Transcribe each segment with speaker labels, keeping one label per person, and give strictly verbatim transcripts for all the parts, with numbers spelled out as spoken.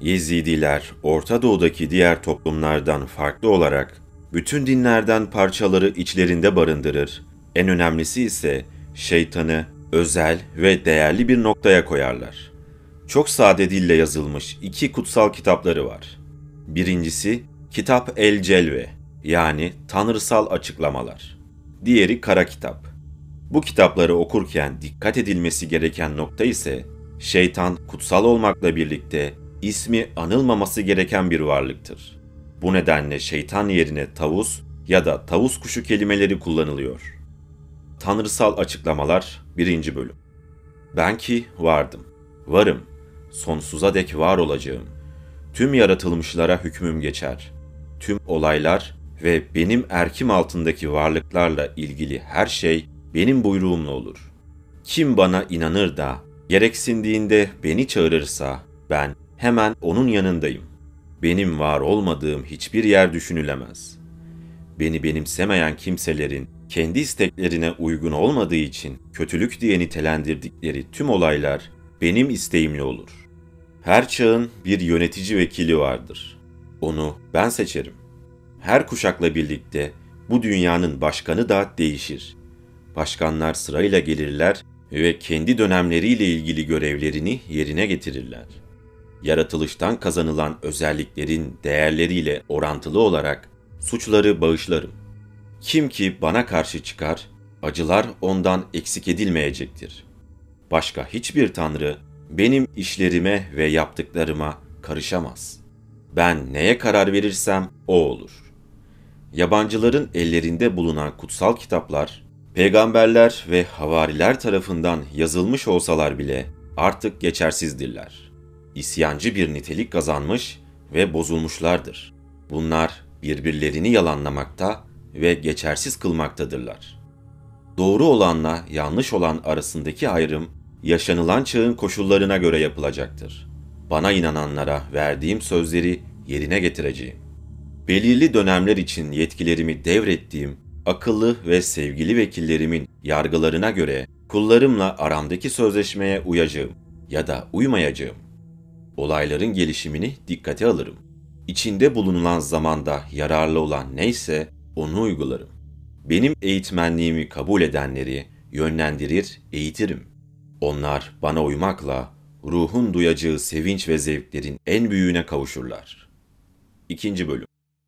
Speaker 1: Yezidiler, Orta Doğu'daki diğer toplumlardan farklı olarak bütün dinlerden parçaları içlerinde barındırır. En önemlisi ise şeytanı özel ve değerli bir noktaya koyarlar. Çok sade dille yazılmış iki kutsal kitapları var. Birincisi Kitap el Celve, yani tanrısal açıklamalar. Diğeri Kara Kitap. Bu kitapları okurken dikkat edilmesi gereken nokta ise şeytan kutsal olmakla birlikte ismi anılmaması gereken bir varlıktır. Bu nedenle şeytan yerine tavus ya da tavus kuşu kelimeleri kullanılıyor. Tanrısal açıklamalar birinci bölüm. Ben ki vardım, varım, sonsuza dek var olacağım. Tüm yaratılmışlara hükmüm geçer. Tüm olaylar ve benim erkim altındaki varlıklarla ilgili her şey benim buyruğumla olur. Kim bana inanır da gereksindiğinde beni çağırırsa ben hemen onun yanındayım. Benim var olmadığım hiçbir yer düşünülemez. Beni benimsemeyen kimselerin kendi isteklerine uygun olmadığı için kötülük diye nitelendirdikleri tüm olaylar benim isteğimle olur. Her çağın bir yönetici vekili vardır. Onu ben seçerim. Her kuşakla birlikte bu dünyanın başkanı da değişir. Başkanlar sırayla gelirler ve kendi dönemleriyle ilgili görevlerini yerine getirirler. Yaratılıştan kazanılan özelliklerin değerleriyle orantılı olarak suçları bağışlarım. Kim ki bana karşı çıkar, acılar ondan eksik edilmeyecektir. Başka hiçbir tanrı benim işlerime ve yaptıklarıma karışamaz. Ben neye karar verirsem o olur. Yabancıların ellerinde bulunan kutsal kitaplar, peygamberler ve havariler tarafından yazılmış olsalar bile artık geçersizdirler. İsyancı bir nitelik kazanmış ve bozulmuşlardır. Bunlar birbirlerini yalanlamakta ve geçersiz kılmaktadırlar. Doğru olanla yanlış olan arasındaki ayrım, yaşanılan çağın koşullarına göre yapılacaktır. Bana inananlara verdiğim sözleri yerine getireceğim. Belirli dönemler için yetkilerimi devrettiğim akıllı ve sevgili vekillerimin yargılarına göre kullarımla aramdaki sözleşmeye uyacağım ya da uymayacağım. Olayların gelişimini dikkate alırım. İçinde bulunulan zamanda yararlı olan neyse onu uygularım. Benim eğitmenliğimi kabul edenleri yönlendirir, eğitirim. Onlar bana uymakla ruhun duyacağı sevinç ve zevklerin en büyüğüne kavuşurlar. İkinci bölüm.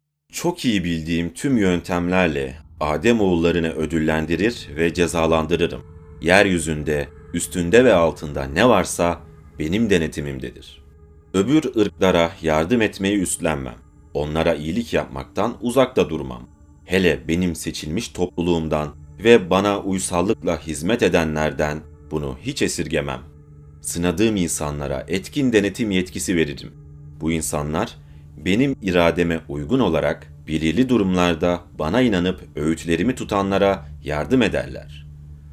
Speaker 1: Çok iyi bildiğim tüm yöntemlerle Adem oğullarını ödüllendirir ve cezalandırırım. Yeryüzünde, üstünde ve altında ne varsa benim denetimimdedir. Öbür ırklara yardım etmeyi üstlenmem. Onlara iyilik yapmaktan uzakta durmam. Hele benim seçilmiş topluluğumdan ve bana uysallıkla hizmet edenlerden bunu hiç esirgemem. Sınadığım insanlara etkin denetim yetkisi veririm. Bu insanlar benim irademe uygun olarak belirli durumlarda bana inanıp öğütlerimi tutanlara yardım ederler.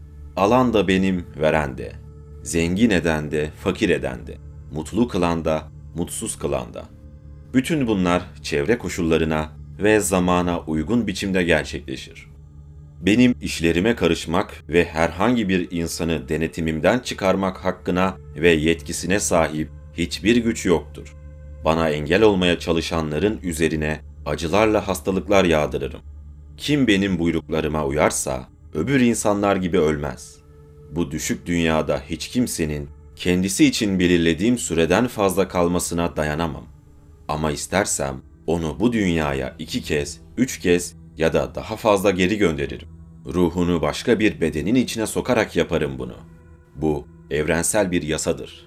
Speaker 1: Alan da benim, veren de, zengin eden de, fakir eden de, mutlu kılan da, mutsuz kılan da. Bütün bunlar çevre koşullarına ve zamana uygun biçimde gerçekleşir. Benim işlerime karışmak ve herhangi bir insanı denetimimden çıkarmak hakkına ve yetkisine sahip hiçbir güç yoktur. Bana engel olmaya çalışanların üzerine acılarla hastalıklar yağdırırım. Kim benim buyruklarıma uyarsa öbür insanlar gibi ölmez. Bu düşük dünyada hiç kimsenin kendisi için belirlediğim süreden fazla kalmasına dayanamam. Ama istersem onu bu dünyaya iki kez, üç kez ya da daha fazla geri gönderirim. Ruhunu başka bir bedenin içine sokarak yaparım bunu. Bu evrensel bir yasadır.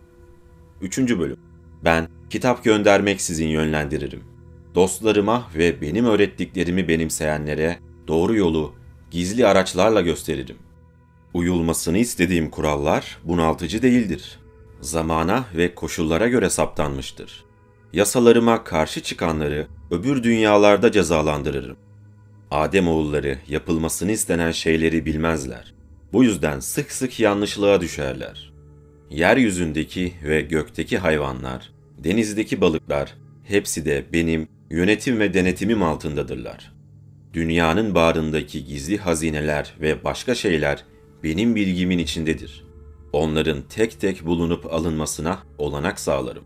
Speaker 1: Üçüncü bölüm. Ben kitap göndermeksizin yönlendiririm. Dostlarıma ve benim öğrettiklerimi benimseyenlere doğru yolu gizli araçlarla gösteririm. Uyulmasını istediğim kurallar bunaltıcı değildir. Zamana ve koşullara göre saptanmıştır. Yasalarıma karşı çıkanları öbür dünyalarda cezalandırırım. Ademoğulları yapılmasını istenen şeyleri bilmezler. Bu yüzden sık sık yanlışlığa düşerler. Yeryüzündeki ve gökteki hayvanlar, denizdeki balıklar hepsi de benim yönetim ve denetimim altındadırlar. Dünyanın bağrındaki gizli hazineler ve başka şeyler benim bilgimin içindedir. Onların tek tek bulunup alınmasına olanak sağlarım.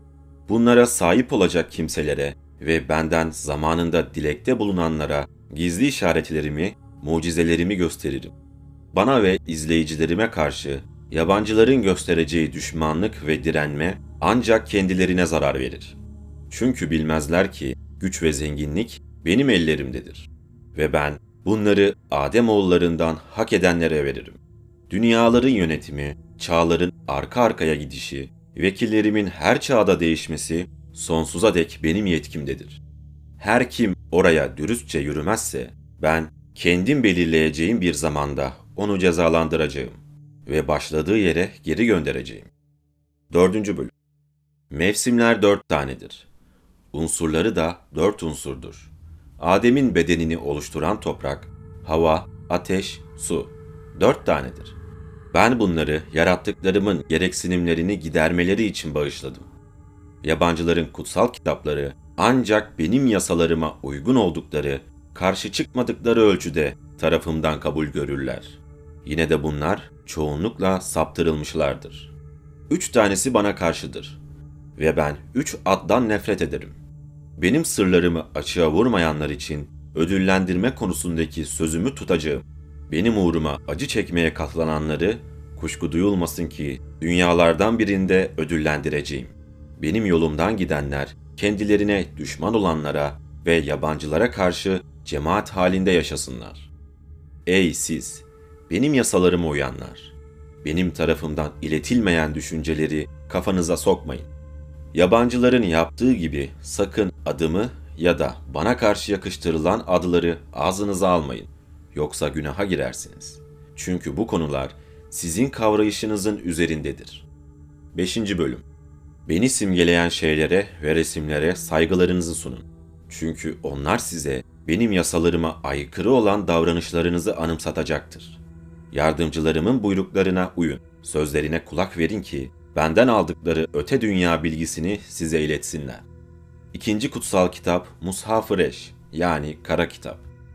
Speaker 1: Bunlara sahip olacak kimselere ve benden zamanında dilekte bulunanlara gizli işaretlerimi, mucizelerimi gösteririm. Bana ve izleyicilerime karşı yabancıların göstereceği düşmanlık ve direnme ancak kendilerine zarar verir. Çünkü bilmezler ki güç ve zenginlik benim ellerimdedir. Ve ben bunları Ademoğullarından hak edenlere veririm. Dünyaların yönetimi, çağların arka arkaya gidişi, vekillerimin her çağda değişmesi sonsuza dek benim yetkimdedir. Her kim oraya dürüstçe yürümezse ben kendim belirleyeceğim bir zamanda onu cezalandıracağım ve başladığı yere geri göndereceğim. Dördüncü bölüm. Mevsimler dört tanedir. Unsurları da dört unsurdur. Adem'in bedenini oluşturan toprak, hava, ateş, su. Dört tanedir. Ben bunları yarattıklarımın gereksinimlerini gidermeleri için bağışladım. Yabancıların kutsal kitapları ancak benim yasalarıma uygun oldukları, karşı çıkmadıkları ölçüde tarafımdan kabul görürler. Yine de bunlar çoğunlukla saptırılmışlardır. Üç tanesi bana karşıdır ve ben üç addan nefret ederim. Benim sırlarımı açığa vurmayanlar için ödüllendirme konusundaki sözümü tutacağım. Benim uğruma acı çekmeye katlananları kuşku duyulmasın ki dünyalardan birinde ödüllendireceğim. Benim yolumdan gidenler kendilerine düşman olanlara ve yabancılara karşı cemaat halinde yaşasınlar. Ey siz, benim yasalarıma uyanlar! Benim tarafımdan iletilmeyen düşünceleri kafanıza sokmayın. Yabancıların yaptığı gibi sakın adımı ya da bana karşı yakıştırılan adları ağzınıza almayın. Yoksa günaha girersiniz. Çünkü bu konular sizin kavrayışınızın üzerindedir. Beşinci bölüm. Beni simgeleyen şeylere ve resimlere saygılarınızı sunun. Çünkü onlar size benim yasalarıma aykırı olan davranışlarınızı anımsatacaktır. Yardımcılarımın buyruklarına uyun, sözlerine kulak verin ki benden aldıkları öte dünya bilgisini size iletsinler. İkinci kutsal kitap Mushaf-ı Reş yani Kara Kitap.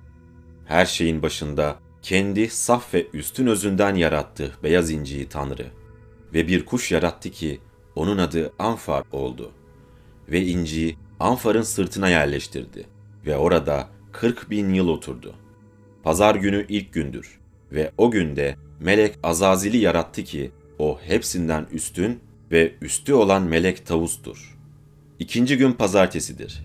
Speaker 1: Her şeyin başında kendi saf ve üstün özünden yarattı beyaz inciyi Tanrı. Ve bir kuş yarattı ki onun adı Anfar oldu. Ve inciyi Anfar'ın sırtına yerleştirdi ve orada kırk bin yıl oturdu. Pazar günü ilk gündür ve o günde melek Azazil'i yarattı ki o hepsinden üstün ve üstü olan melek Tavus'tur. İkinci gün pazartesidir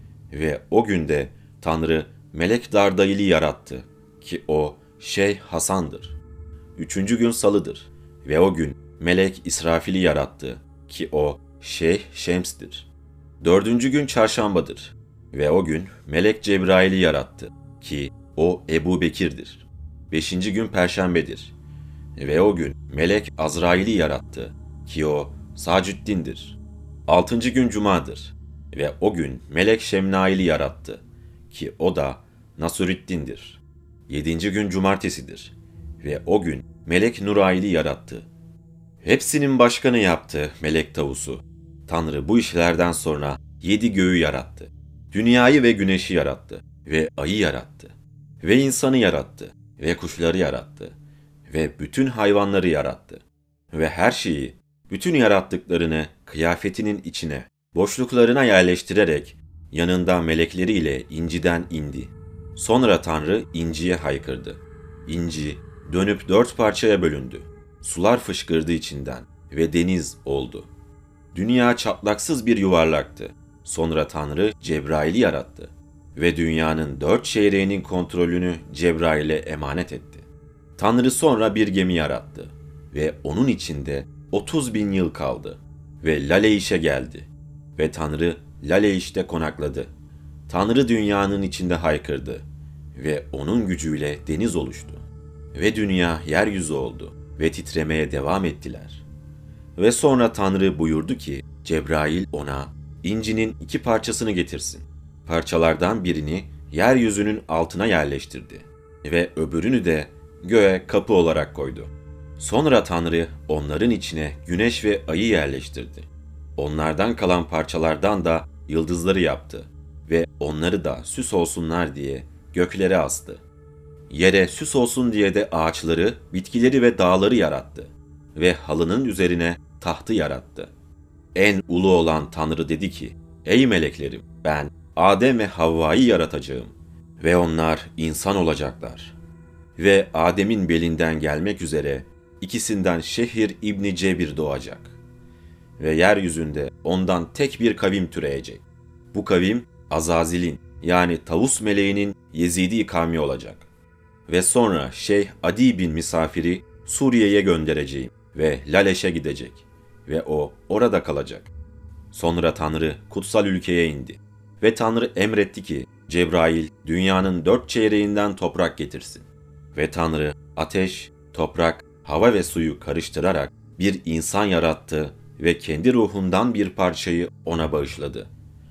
Speaker 1: ve o günde Tanrı melek Dardail'i yarattı ki o Şeyh Hasan'dır. Üçüncü gün salıdır ve o gün melek İsrafil'i yarattı ki o Şeyh Şems'tir. Dördüncü gün çarşambadır ve o gün melek Cebrail'i yarattı ki o Ebu Bekir'dir. Beşinci gün perşembedir ve o gün melek Azrail'i yarattı ki o Sacüddin'dir. Altıncı gün cumadır ve o gün melek Şemnail'i yarattı ki o da Nasürüddin'dir. Yedinci gün cumartesidir ve o gün melek Nurail'i yarattı. Hepsinin başkanı yaptı melek Tavus'u. Tanrı bu işlerden sonra yedi göğü yarattı. Dünyayı ve güneşi yarattı ve ayı yarattı. Ve insanı yarattı ve kuşları yarattı ve bütün hayvanları yarattı. Ve her şeyi, bütün yarattıklarını kıyafetinin içine, boşluklarına yerleştirerek yanında melekleriyle inciden indi. Sonra Tanrı inciye haykırdı. İnci dönüp dört parçaya bölündü. Sular fışkırdı içinden ve deniz oldu. Dünya çatlaksız bir yuvarlaktı. Sonra Tanrı Cebrail'i yarattı ve dünyanın dört çeyreğinin kontrolünü Cebrail'e emanet etti. Tanrı sonra bir gemi yarattı ve onun içinde otuz bin yıl kaldı ve Laleyiş'e geldi ve Tanrı Laleyiş'te konakladı. Tanrı dünyanın içinde haykırdı ve onun gücüyle deniz oluştu ve dünya yeryüzü oldu ve titremeye devam ettiler. Ve sonra Tanrı buyurdu ki Cebrail ona incinin iki parçasını getirsin. Parçalardan birini yeryüzünün altına yerleştirdi ve öbürünü de göğe kapı olarak koydu. Sonra Tanrı onların içine güneş ve ayı yerleştirdi. Onlardan kalan parçalardan da yıldızları yaptı ve onları da süs olsunlar diye göklere astı. Yere süs olsun diye de ağaçları, bitkileri ve dağları yarattı ve halının üzerine tahtı yarattı. En ulu olan Tanrı dedi ki, ey meleklerim, ben Adem ve Havva'yı yaratacağım ve onlar insan olacaklar. Ve Adem'in belinden gelmek üzere ikisinden Şehir İbni Cebir doğacak. Ve yeryüzünde ondan tek bir kavim türeyecek. Bu kavim Azazil'in yani tavus meleğinin Yezidi kavmi olacak. Ve sonra Şeyh Adi bin Misafir'i Suriye'ye göndereceğim ve Laleş'e gidecek ve o orada kalacak. Sonra Tanrı kutsal ülkeye indi ve Tanrı emretti ki Cebrail dünyanın dört çeyreğinden toprak getirsin. Ve Tanrı ateş, toprak, hava ve suyu karıştırarak bir insan yarattı ve kendi ruhundan bir parçayı ona bağışladı.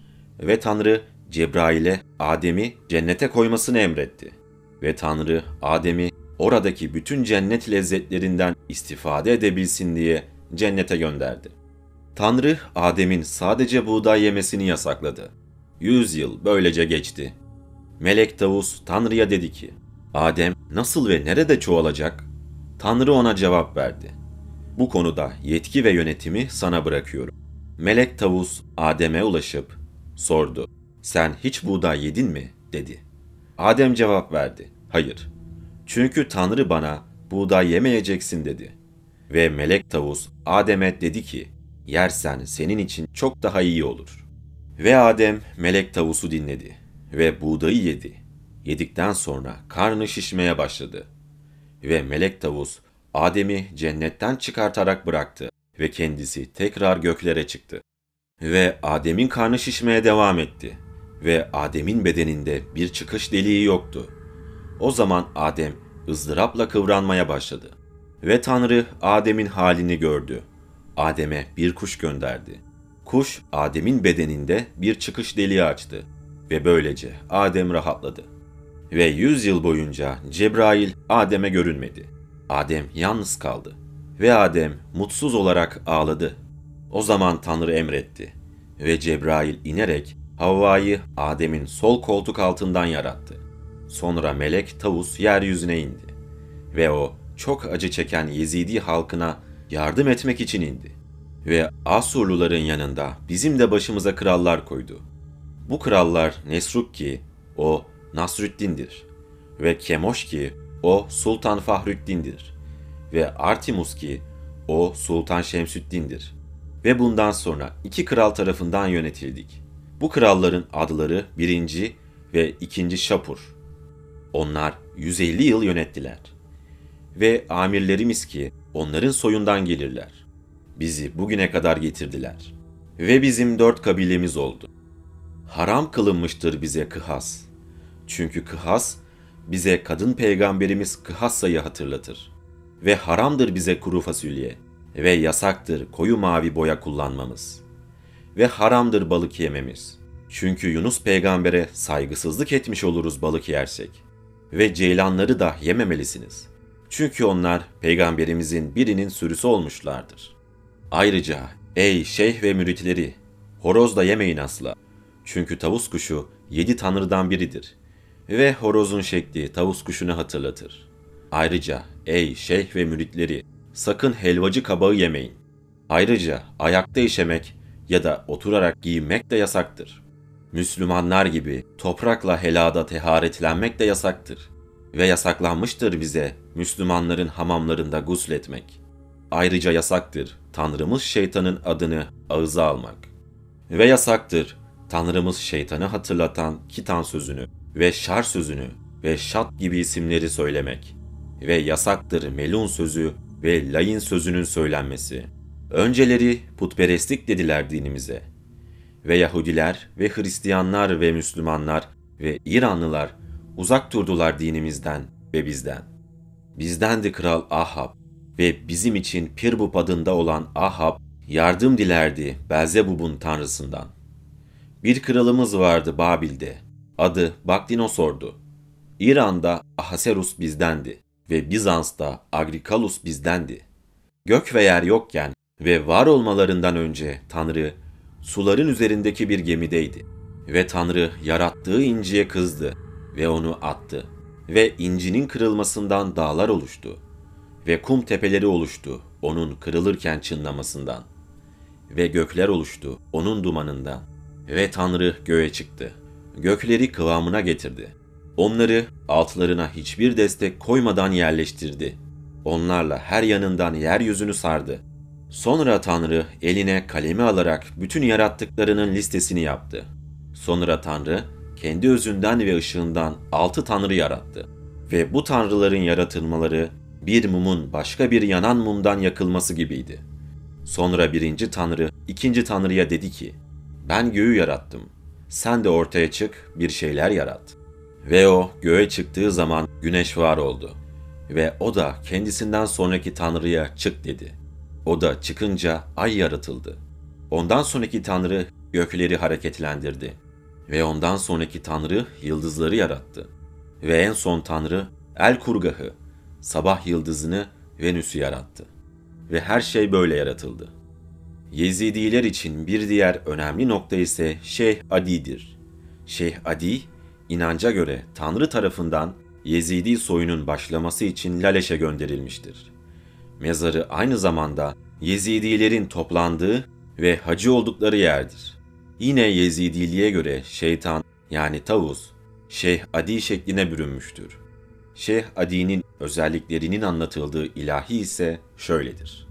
Speaker 1: Ve Tanrı Cebrail'e Adem'i cennete koymasını emretti. Ve Tanrı Adem'i oradaki bütün cennet lezzetlerinden istifade edebilsin diye cennete gönderdi. Tanrı Adem'in sadece buğday yemesini yasakladı. Yüz yıl böylece geçti. Melek Tavus Tanrı'ya dedi ki, Adem nasıl ve nerede çoğalacak? Tanrı ona cevap verdi. Bu konuda yetki ve yönetimi sana bırakıyorum. Melek Tavus Adem'e ulaşıp sordu. Sen hiç buğday yedin mi? Dedi. Adem cevap verdi. Hayır. Çünkü Tanrı bana buğday yemeyeceksin dedi. Ve Melek Tavus Adem'e dedi ki, yersen senin için çok daha iyi olur. Ve Adem Melek Tavus'u dinledi ve buğdayı yedi. Yedikten sonra karnı şişmeye başladı. Ve Melek Tavus Adem'i cennetten çıkartarak bıraktı ve kendisi tekrar göklere çıktı. Ve Adem'in karnı şişmeye devam etti ve Adem'in bedeninde bir çıkış deliği yoktu. O zaman Adem ızdırapla kıvranmaya başladı. Ve Tanrı Adem'in halini gördü. Adem'e bir kuş gönderdi. Kuş Adem'in bedeninde bir çıkış deliği açtı ve böylece Adem rahatladı. Ve yüz yıl boyunca Cebrail Adem'e görünmedi. Adem yalnız kaldı ve Adem mutsuz olarak ağladı. O zaman Tanrı emretti ve Cebrail inerek Havva'yı Adem'in sol koltuk altından yarattı. Sonra melek Tavus yeryüzüne indi ve o çok acı çeken Yezidi halkına yardım etmek için indi. Ve Asurluların yanında bizim de başımıza krallar koydu. Bu krallar Nesruk o Nasrüddin'dir ve Kemoş ki o Sultan Fahrüddin'dir ve Artimus ki o Sultan Şemsüddin'dir. Ve bundan sonra iki kral tarafından yönetildik. Bu kralların adları birinci ve ikinci Şapur. Onlar yüz elli yıl yönettiler. Ve amirlerimiz ki onların soyundan gelirler. Bizi bugüne kadar getirdiler. Ve bizim dört kabilemiz oldu. Haram kılınmıştır bize Kıhas. Çünkü Kıhas bize kadın peygamberimiz Kıhassa'yı hatırlatır. Ve haramdır bize kuru fasulye ve yasaktır koyu mavi boya kullanmamız. Ve haramdır balık yememiz. Çünkü Yunus peygambere saygısızlık etmiş oluruz balık yersek. Ve ceylanları da yememelisiniz. Çünkü onlar peygamberimizin birinin sürüsü olmuşlardır. Ayrıca ey şeyh ve müritleri, horoz da yemeyin asla. Çünkü tavus kuşu yedi tanrıdan biridir. Ve horozun şekli tavus kuşunu hatırlatır. Ayrıca ey şeyh ve müritleri, sakın helvacı kabağı yemeyin. Ayrıca ayakta işemek ya da oturarak giyinmek de yasaktır. Müslümanlar gibi toprakla helada teharetlenmek de yasaktır. Ve yasaklanmıştır bize Müslümanların hamamlarında gusletmek. Ayrıca yasaktır Tanrımız şeytanın adını ağıza almak. Ve yasaktır Tanrımız şeytanı hatırlatan Kitan sözünü ve Şar sözünü ve Şat gibi isimleri söylemek. Ve yasaktır Melun sözü ve Layin sözünün söylenmesi. Önceleri putperestlik dediler dinimize. Ve Yahudiler ve Hristiyanlar ve Müslümanlar ve İranlılar uzak durdular dinimizden ve bizden. Bizdendi Kral Ahab ve bizim için Pirbub adında olan Ahab yardım dilerdi Belzebub'un tanrısından. Bir kralımız vardı Babil'de, adı Bakdinosor'du. İran'da Ahasuerus bizdendi ve Bizans'ta Agrikalus bizdendi. Gök ve yer yokken ve var olmalarından önce Tanrı suların üzerindeki bir gemideydi. Ve Tanrı yarattığı inciye kızdı ve onu attı. Ve incinin kırılmasından dağlar oluştu. Ve kum tepeleri oluştu onun kırılırken çınlamasından. ve gökler oluştu onun dumanından. Ve Tanrı göğe çıktı. Gökleri kıvamına getirdi. Onları altlarına hiçbir destek koymadan yerleştirdi. Onlarla her yanından yeryüzünü sardı. Sonra Tanrı eline kalemi alarak bütün yarattıklarının listesini yaptı. Sonra Tanrı kendi özünden ve ışığından altı tanrı yarattı. Ve bu tanrıların yaratılmaları bir mumun başka bir yanan mumdan yakılması gibiydi. Sonra birinci tanrı ikinci tanrıya dedi ki, ben göğü yarattım. Sen de ortaya çık, bir şeyler yarat. Ve o göğe çıktığı zaman güneş var oldu. Ve o da kendisinden sonraki tanrıya çık dedi. O da çıkınca ay yaratıldı. Ondan sonraki tanrı gökleri hareketlendirdi. Ve ondan sonraki tanrı yıldızları yarattı. Ve en son tanrı El Kurgah'ı, sabah yıldızını, Venüs'ü yarattı. Ve her şey böyle yaratıldı. Yezidiler için bir diğer önemli nokta ise Şeyh Adi'dir. Şeyh Adi, inanca göre Tanrı tarafından Yezidi soyunun başlaması için Laleş'e gönderilmiştir. Mezarı aynı zamanda Yezidilerin toplandığı ve hacı oldukları yerdir. Yine Yezidiliğe göre şeytan yani tavus, Şeyh Adi şekline bürünmüştür. Şeyh Adi'nin özelliklerinin anlatıldığı ilahi ise şöyledir.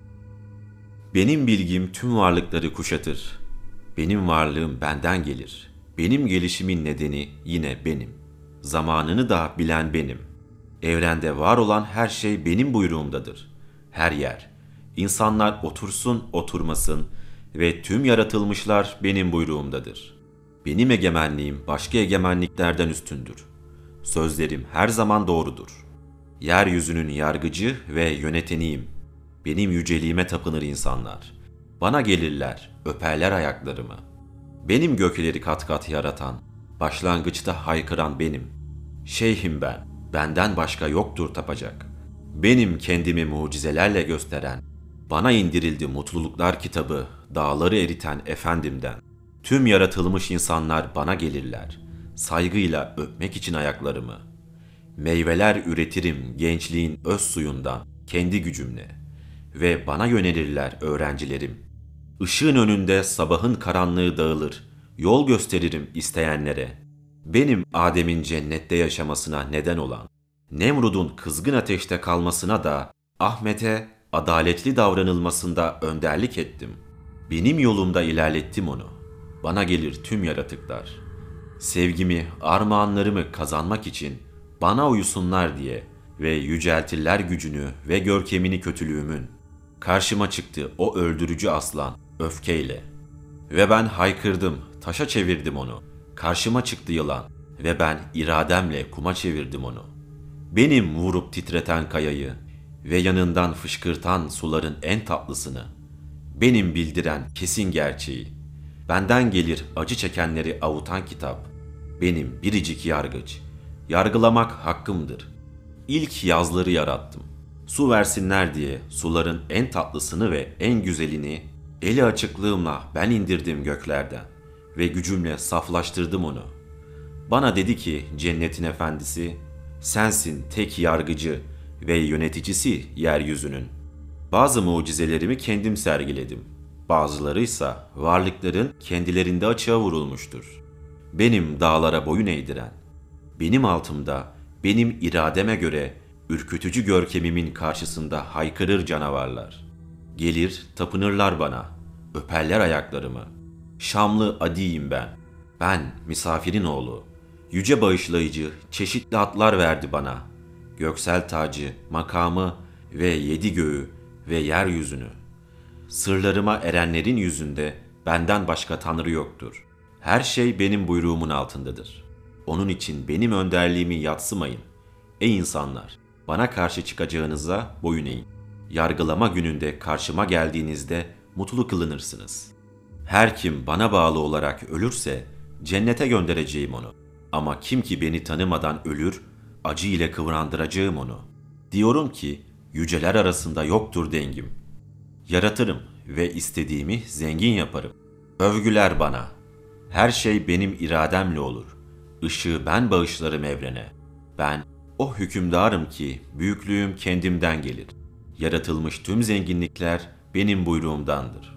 Speaker 1: Benim bilgim tüm varlıkları kuşatır. Benim varlığım benden gelir. Benim gelişimin nedeni yine benim. Zamanını da bilen benim. Evrende var olan her şey benim buyruğumdadır. Her yer. İnsanlar otursun oturmasın ve tüm yaratılmışlar benim buyruğumdadır. Benim egemenliğim başka egemenliklerden üstündür. Sözlerim her zaman doğrudur. Yeryüzünün yargıcı ve yöneteniyim. Benim yüceliğime tapınır insanlar. Bana gelirler, öperler ayaklarımı. Benim gökleri kat kat yaratan, başlangıçta haykıran benim. Şeyhim ben, benden başka yoktur tapacak. Benim kendimi mucizelerle gösteren, bana indirildi mutluluklar kitabı, dağları eriten efendimden. Tüm yaratılmış insanlar bana gelirler, saygıyla öpmek için ayaklarımı. Meyveler üretirim gençliğin öz suyundan, kendi gücümle. Ve bana yönelirler öğrencilerim. Işığın önünde sabahın karanlığı dağılır, yol gösteririm isteyenlere. Benim Adem'in cennette yaşamasına neden olan, Nemrud'un kızgın ateşte kalmasına da Ahmet'e adaletli davranılmasında önderlik ettim. Benim yolumda ilerlettim onu. Bana gelir tüm yaratıklar. Sevgimi, armağanlarımı kazanmak için bana uyusunlar diye ve yüceltirler gücünü ve görkemini kötülüğümün. Karşıma çıktı o öldürücü aslan öfkeyle. Ve ben haykırdım, taşa çevirdim onu. Karşıma çıktı yılan ve ben irademle kuma çevirdim onu. Benim vurup titreten kayayı ve yanından fışkırtan suların en tatlısını. Benim bildiren kesin gerçeği. Benden gelir acı çekenleri avutan kitap. Benim biricik yargıç. Yargılamak hakkımdır. İlk yazları yarattım. Su versinler diye suların en tatlısını ve en güzelini eli açıklığımla ben indirdim göklerden ve gücümle saflaştırdım onu. Bana dedi ki cennetin efendisi, sensin tek yargıcı ve yöneticisi yeryüzünün. Bazı mucizelerimi kendim sergiledim. Bazıları ise varlıkların kendilerinde açığa vurulmuştur. Benim dağlara boyun eğdiren, benim altımda, benim irademe göre ürkütücü görkemimin karşısında haykırır canavarlar. Gelir tapınırlar bana, öperler ayaklarımı. Şamlı Adi'yim ben, ben misafirin oğlu. Yüce bağışlayıcı çeşitli adlar verdi bana. Göksel tacı, makamı ve yedi göğü ve yeryüzünü. Sırlarıma erenlerin yüzünde benden başka tanrı yoktur. Her şey benim buyruğumun altındadır. Onun için benim önderliğimi yadsımayın. Ey insanlar, bana karşı çıkacağınıza boyun eğin. Yargılama gününde karşıma geldiğinizde mutlu kılınırsınız. Her kim bana bağlı olarak ölürse cennete göndereceğim onu. Ama kim ki beni tanımadan ölür, acı ile kıvrandıracağım onu. Diyorum ki yüceler arasında yoktur dengim. Yaratırım ve istediğimi zengin yaparım. Övgüler bana. Her şey benim irademle olur. Işığı ben bağışlarım evrene. Ben o hükümdarım ki büyüklüğüm kendimden gelir. Yaratılmış tüm zenginlikler benim buyruğumdandır.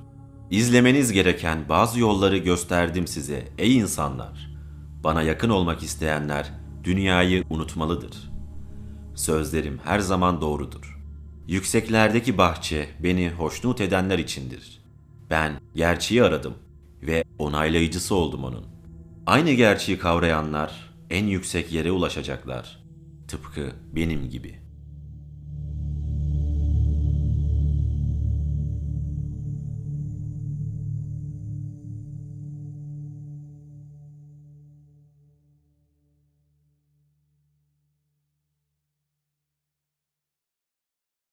Speaker 1: İzlemeniz gereken bazı yolları gösterdim size ey insanlar. Bana yakın olmak isteyenler dünyayı unutmalıdır. Sözlerim her zaman doğrudur. Yükseklerdeki bahçe beni hoşnut edenler içindir. Ben gerçeği aradım ve onaylayıcısı oldum onun. Aynı gerçeği kavrayanlar en yüksek yere ulaşacaklar. Tıpkı benim gibi.